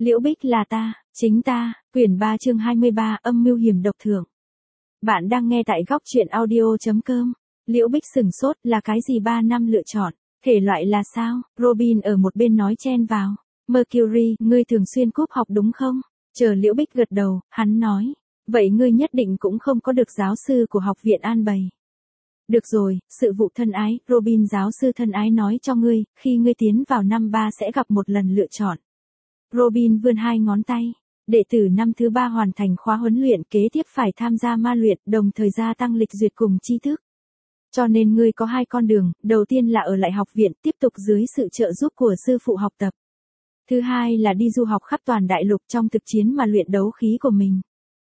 Liễu Bích là ta, chính ta, quyển 3 chương 23, âm mưu hiểm độc thưởng. Bạn đang nghe tại góc truyện audio.com. Liễu Bích sửng sốt, là cái gì 3 năm lựa chọn, thể loại là sao? Robin ở một bên nói chen vào. Mercury, ngươi thường xuyên cúp học đúng không? Chờ Liễu Bích gật đầu, hắn nói. Vậy ngươi nhất định cũng không có được giáo sư của học viện an bày. Được rồi, sự vụ thân ái, Robin giáo sư thân ái nói cho ngươi, khi ngươi tiến vào năm 3 sẽ gặp một lần lựa chọn. Robin vươn 2 ngón tay. Đệ tử năm thứ 3 hoàn thành khóa huấn luyện kế tiếp phải tham gia ma luyện, đồng thời gia tăng lịch duyệt cùng tri thức. Cho nên ngươi có 2 con đường, đầu tiên là ở lại học viện tiếp tục dưới sự trợ giúp của sư phụ học tập. Thứ hai là đi du học khắp toàn đại lục trong thực chiến mà luyện đấu khí của mình.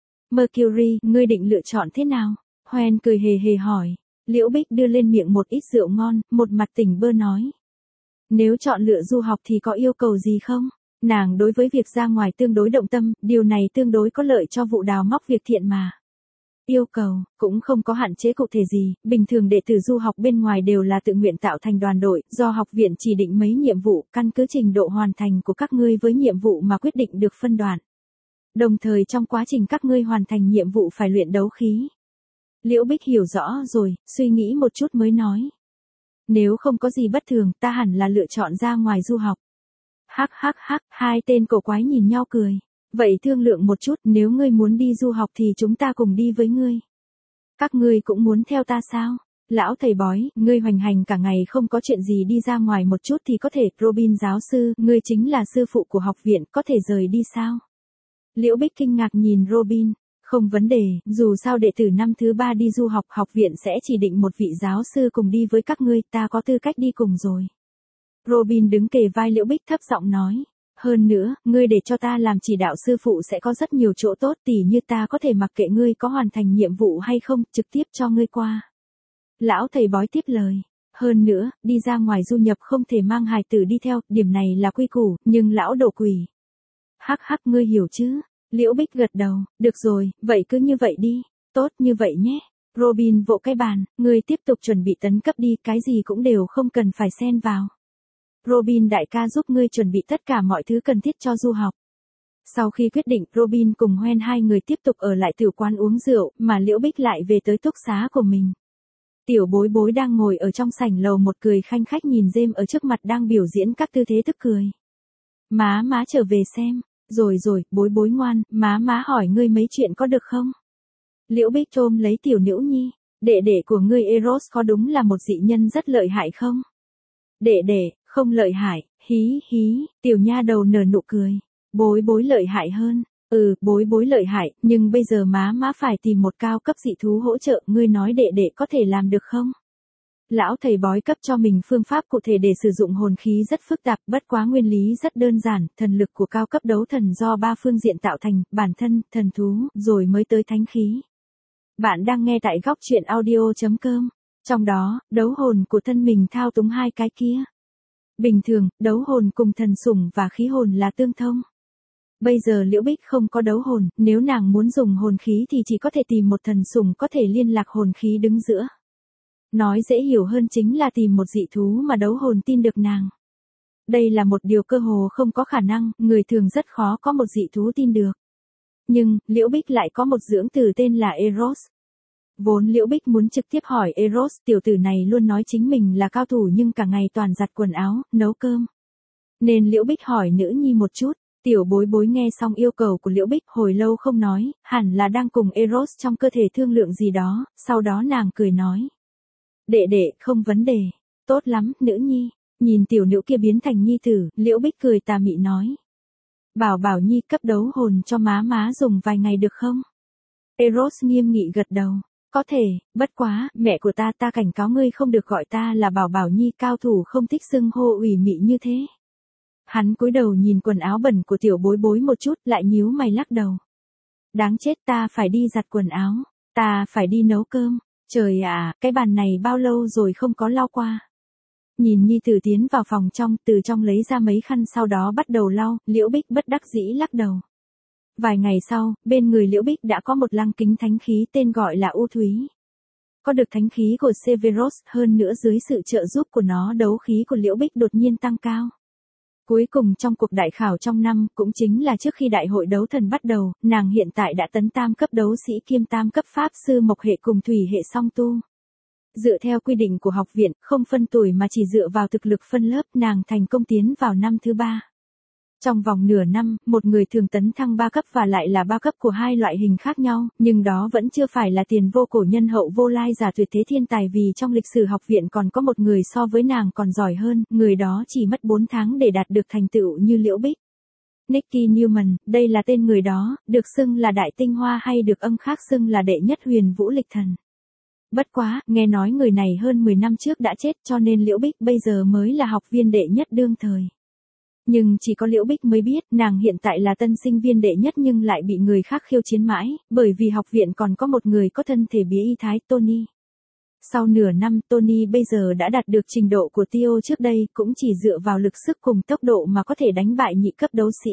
Mercury, ngươi định lựa chọn thế nào? Hoen cười hề hề hỏi. Liễu Bích đưa lên miệng một ít rượu ngon, một mặt tỉnh bơ nói. Nếu chọn lựa du học thì có yêu cầu gì không? Nàng đối với việc ra ngoài tương đối động tâm, điều này tương đối có lợi cho vụ đào móc việc thiện mà. Yêu cầu, cũng không có hạn chế cụ thể gì, bình thường đệ tử du học bên ngoài đều là tự nguyện tạo thành đoàn đội, do học viện chỉ định mấy nhiệm vụ, căn cứ trình độ hoàn thành của các ngươi với nhiệm vụ mà quyết định được phân đoạn. Đồng thời trong quá trình các ngươi hoàn thành nhiệm vụ phải luyện đấu khí. Liễu Bích hiểu rõ rồi, suy nghĩ một chút mới nói. Nếu không có gì bất thường, ta hẳn là lựa chọn ra ngoài du học. Hắc hắc hắc, 2 tên cổ quái nhìn nhau cười. Vậy thương lượng một chút, nếu ngươi muốn đi du học thì chúng ta cùng đi với ngươi. Các ngươi cũng muốn theo ta sao? Lão thầy bói, ngươi hoành hành cả ngày không có chuyện gì đi ra ngoài một chút thì có thể. Robin giáo sư, ngươi chính là sư phụ của học viện, có thể rời đi sao? Liễu Bích kinh ngạc nhìn Robin. Không vấn đề, dù sao đệ tử năm thứ 3 đi du học, học viện sẽ chỉ định một vị giáo sư cùng đi với các ngươi, ta có tư cách đi cùng rồi. Robin đứng kề vai Liễu Bích thấp giọng nói. Hơn nữa, ngươi để cho ta làm chỉ đạo sư phụ sẽ có rất nhiều chỗ tốt, tỉ như ta có thể mặc kệ ngươi có hoàn thành nhiệm vụ hay không, trực tiếp cho ngươi qua. Lão thầy bói tiếp lời. Hơn nữa, đi ra ngoài du nhập không thể mang hài tử đi theo, điểm này là quy củ, nhưng lão đổ quỷ. Hắc hắc, ngươi hiểu chứ? Liễu Bích gật đầu, được rồi, vậy cứ như vậy đi, tốt như vậy nhé. Robin vỗ cái bàn, ngươi tiếp tục chuẩn bị tấn cấp đi, cái gì cũng đều không cần phải xen vào. Robin đại ca giúp ngươi chuẩn bị tất cả mọi thứ cần thiết cho du học. Sau khi quyết định, Robin cùng Hoen 2 người tiếp tục ở lại tiểu quán uống rượu, mà Liễu Bích lại về tới túc xá của mình. Tiểu bối bối đang ngồi ở trong sảnh lầu một cười khanh khách nhìn James ở trước mặt đang biểu diễn các tư thế tức cười. Má trở về xem. Rồi, bối bối ngoan, má hỏi ngươi mấy chuyện có được không? Liễu Bích ôm lấy tiểu nữ nhi. Đệ đệ của ngươi Eros có đúng là một dị nhân rất lợi hại không? Đệ, không lợi hại, hí, tiểu nha đầu nở nụ cười. Bối bối lợi hại hơn. Bối lợi hại, nhưng bây giờ má phải tìm một cao cấp dị thú hỗ trợ, ngươi nói đệ có thể làm được không? Lão thầy bói cấp cho mình phương pháp cụ thể để sử dụng hồn khí rất phức tạp, bất quá nguyên lý rất đơn giản, thần lực của cao cấp đấu thần do 3 phương diện tạo thành, bản thân, thần thú, rồi mới tới thánh khí. Bạn đang nghe tại góc truyện audio.com. Trong đó, đấu hồn của thân mình thao túng 2 cái kia. Bình thường, đấu hồn cùng thần sủng và khí hồn là tương thông. Bây giờ Liễu Bích không có đấu hồn, nếu nàng muốn dùng hồn khí thì chỉ có thể tìm một thần sủng có thể liên lạc hồn khí đứng giữa. Nói dễ hiểu hơn chính là tìm một dị thú mà đấu hồn tin được nàng. Đây là một điều cơ hồ không có khả năng, người thường rất khó có một dị thú tin được. Nhưng, Liễu Bích lại có một dưỡng tử tên là Eros. Vốn Liễu Bích muốn trực tiếp hỏi Eros, tiểu tử này luôn nói chính mình là cao thủ nhưng cả ngày toàn giặt quần áo, nấu cơm. Nên Liễu Bích hỏi nữ nhi một chút, tiểu bối bối nghe xong yêu cầu của Liễu Bích hồi lâu không nói, hẳn là đang cùng Eros trong cơ thể thương lượng gì đó, sau đó nàng cười nói. Đệ, không vấn đề. Tốt lắm, nữ nhi. Nhìn tiểu nữ kia biến thành nhi tử, Liễu Bích cười tà mị nói. Bảo nhi cấp đấu hồn cho má dùng vài ngày được không? Eros nghiêm nghị gật đầu. Có thể, bất quá, mẹ của ta cảnh cáo ngươi không được gọi ta là bảo nhi, cao thủ không thích xưng hô ủy mị như thế. Hắn cúi đầu nhìn quần áo bẩn của tiểu bối bối một chút, lại nhíu mày lắc đầu. Đáng chết, ta phải đi giặt quần áo, ta phải đi nấu cơm. Trời ạ, cái bàn này bao lâu rồi không có lau qua. Nhìn nhi tử tiến vào phòng trong, từ trong lấy ra mấy khăn sau đó bắt đầu lau, Liễu Bích bất đắc dĩ lắc đầu. Vài ngày sau, bên người Liễu Bích đã có một lăng kính thánh khí tên gọi là U Thúy. Có được thánh khí của Severus, hơn nữa dưới sự trợ giúp của nó đấu khí của Liễu Bích đột nhiên tăng cao. Cuối cùng trong cuộc đại khảo trong năm, cũng chính là trước khi đại hội đấu thần bắt đầu, nàng hiện tại đã tấn tam cấp đấu sĩ kiêm tam cấp pháp sư mộc hệ cùng thủy hệ song tu. Dựa theo quy định của học viện, không phân tuổi mà chỉ dựa vào thực lực phân lớp, nàng thành công tiến vào năm thứ 3. Trong vòng nửa năm, một người thường tấn thăng 3 cấp và lại là 3 cấp của hai loại hình khác nhau, nhưng đó vẫn chưa phải là tiền vô cổ nhân hậu vô lai giả tuyệt thế thiên tài, vì trong lịch sử học viện còn có một người so với nàng còn giỏi hơn, người đó chỉ mất 4 tháng để đạt được thành tựu như Liễu Bích. Nicky Newman, đây là tên người đó, được xưng là Đại Tinh Hoa hay được âm khác xưng là đệ nhất huyền vũ lịch thần. Bất quá, nghe nói người này hơn 10 năm trước đã chết, cho nên Liễu Bích bây giờ mới là học viên đệ nhất đương thời. Nhưng chỉ có Liễu Bích mới biết, nàng hiện tại là tân sinh viên đệ nhất nhưng lại bị người khác khiêu chiến mãi, bởi vì học viện còn có một người có thân thể bí y thái, Tony. Sau nửa năm, Tony bây giờ đã đạt được trình độ của Tio trước đây, cũng chỉ dựa vào lực sức cùng tốc độ mà có thể đánh bại nhị cấp đấu sĩ.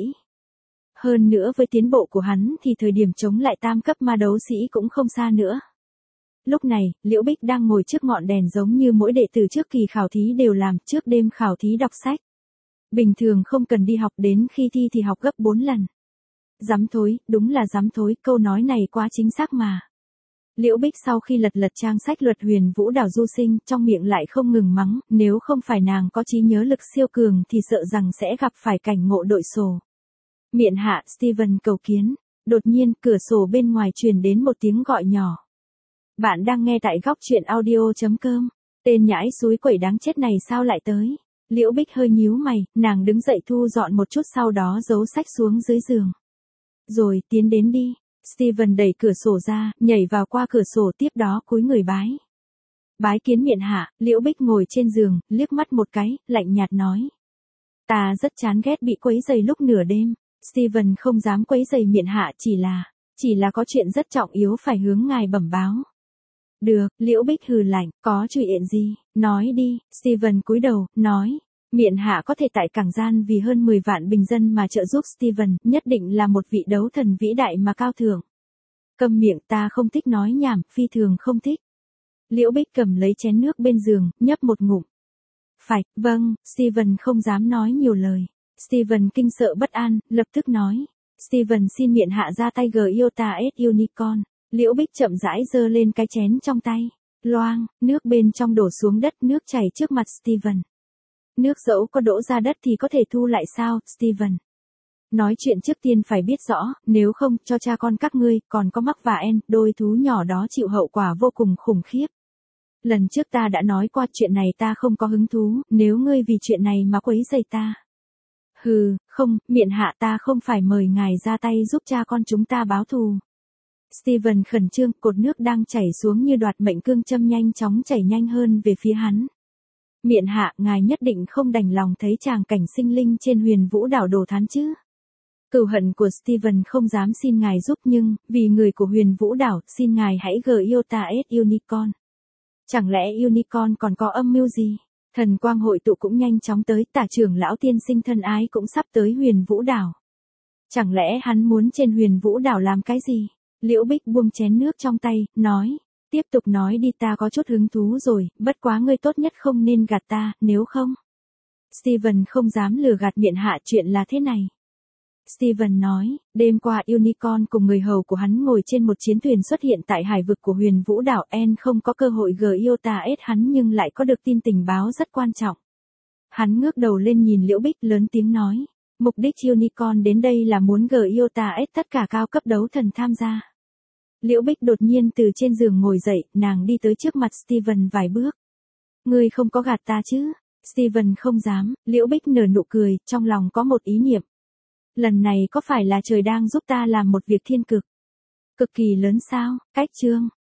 Hơn nữa với tiến bộ của hắn thì thời điểm chống lại tam cấp ma đấu sĩ cũng không xa nữa. Lúc này, Liễu Bích đang ngồi trước ngọn đèn giống như mỗi đệ tử trước kỳ khảo thí đều làm, trước đêm khảo thí đọc sách. Bình thường không cần đi học, đến khi thi thì học gấp 4 lần. Dám thối, đúng là dám thối, câu nói này quá chính xác mà. Liễu Bích sau khi lật trang sách luật huyền vũ đảo du sinh, trong miệng lại không ngừng mắng, nếu không phải nàng có trí nhớ lực siêu cường thì sợ rằng sẽ gặp phải cảnh ngộ đội sổ. Miện hạ, Steven cầu kiến. Đột nhiên, cửa sổ bên ngoài truyền đến một tiếng gọi nhỏ. Bạn đang nghe tại góc truyện audio.com. Tên nhãi xúi quẩy đáng chết này sao lại tới? Liễu Bích hơi nhíu mày, nàng đứng dậy thu dọn một chút sau đó giấu sách xuống dưới giường. Rồi, tiến đến đi. Steven đẩy cửa sổ ra, nhảy vào qua cửa sổ, tiếp đó cúi người bái. Bái kiến miện hạ. Liễu Bích ngồi trên giường, liếc mắt một cái, lạnh nhạt nói. Ta rất chán ghét bị quấy rầy lúc nửa đêm. Steven không dám quấy rầy miện hạ, chỉ là có chuyện rất trọng yếu phải hướng ngài bẩm báo. Được, Liễu Bích hừ lạnh, có chuyện gì, nói đi. Steven cúi đầu, nói. Miện hạ có thể tại cảng gian vì hơn 10 vạn bình dân mà trợ giúp Steven, nhất định là một vị đấu thần vĩ đại mà cao thượng. Câm miệng, ta không thích nói nhảm, phi thường không thích. Liễu Bích cầm lấy chén nước bên giường, nhấp một ngụm. Phải, vâng. Steven không dám nói nhiều lời. Steven kinh sợ bất an, lập tức nói. Steven xin miện hạ ra tay Giota S Unicorn. Liễu Bích chậm rãi giơ lên cái chén trong tay. Loang, nước bên trong đổ xuống đất, nước chảy trước mặt Steven. Nước dẫu có đổ ra đất thì có thể thu lại sao, Steven? Nói chuyện trước tiên phải biết rõ, nếu không, cho cha con các ngươi, còn có Mark và En, đôi thú nhỏ đó chịu hậu quả vô cùng khủng khiếp. Lần trước ta đã nói qua chuyện này ta không có hứng thú, nếu ngươi vì chuyện này mà quấy rầy ta. Hừ, không, miện hạ, ta không phải mời ngài ra tay giúp cha con chúng ta báo thù. Steven khẩn trương, cột nước đang chảy xuống như đoạt mệnh cương châm nhanh chóng chảy nhanh hơn về phía hắn. Miện hạ, ngài nhất định không đành lòng thấy tràng cảnh sinh linh trên huyền vũ đảo đồ thán chứ. Cừu hận của Steven không dám xin ngài giúp nhưng, vì người của huyền vũ đảo, xin ngài hãy Giota S Unicorn. Chẳng lẽ Unicorn còn có âm mưu gì? Thần quang hội tụ cũng nhanh chóng tới, tả trưởng lão tiên sinh thân ái cũng sắp tới huyền vũ đảo. Chẳng lẽ hắn muốn trên huyền vũ đảo làm cái gì? Liễu Bích buông chén nước trong tay, nói. Tiếp tục nói đi, ta có chút hứng thú rồi, bất quá ngươi tốt nhất không nên gạt ta, nếu không. Steven không dám lừa gạt miện hạ, chuyện là thế này. Steven nói, đêm qua Unicorn cùng người hầu của hắn ngồi trên một chiến thuyền xuất hiện tại hải vực của huyền vũ đảo. En không có cơ hội Giota S hắn nhưng lại có được tin tình báo rất quan trọng. Hắn ngước đầu lên nhìn Liễu Bích lớn tiếng nói. Mục đích Unicorn đến đây là muốn Giota S tất cả cao cấp đấu thần tham gia. Liễu Bích đột nhiên từ trên giường ngồi dậy, nàng đi tới trước mặt Steven vài bước. Ngươi không có gạt ta chứ? Steven không dám. Liễu Bích nở nụ cười, trong lòng có một ý niệm. Lần này có phải là trời đang giúp ta làm một việc thiên cực? Cực kỳ lớn sao? Cách chương.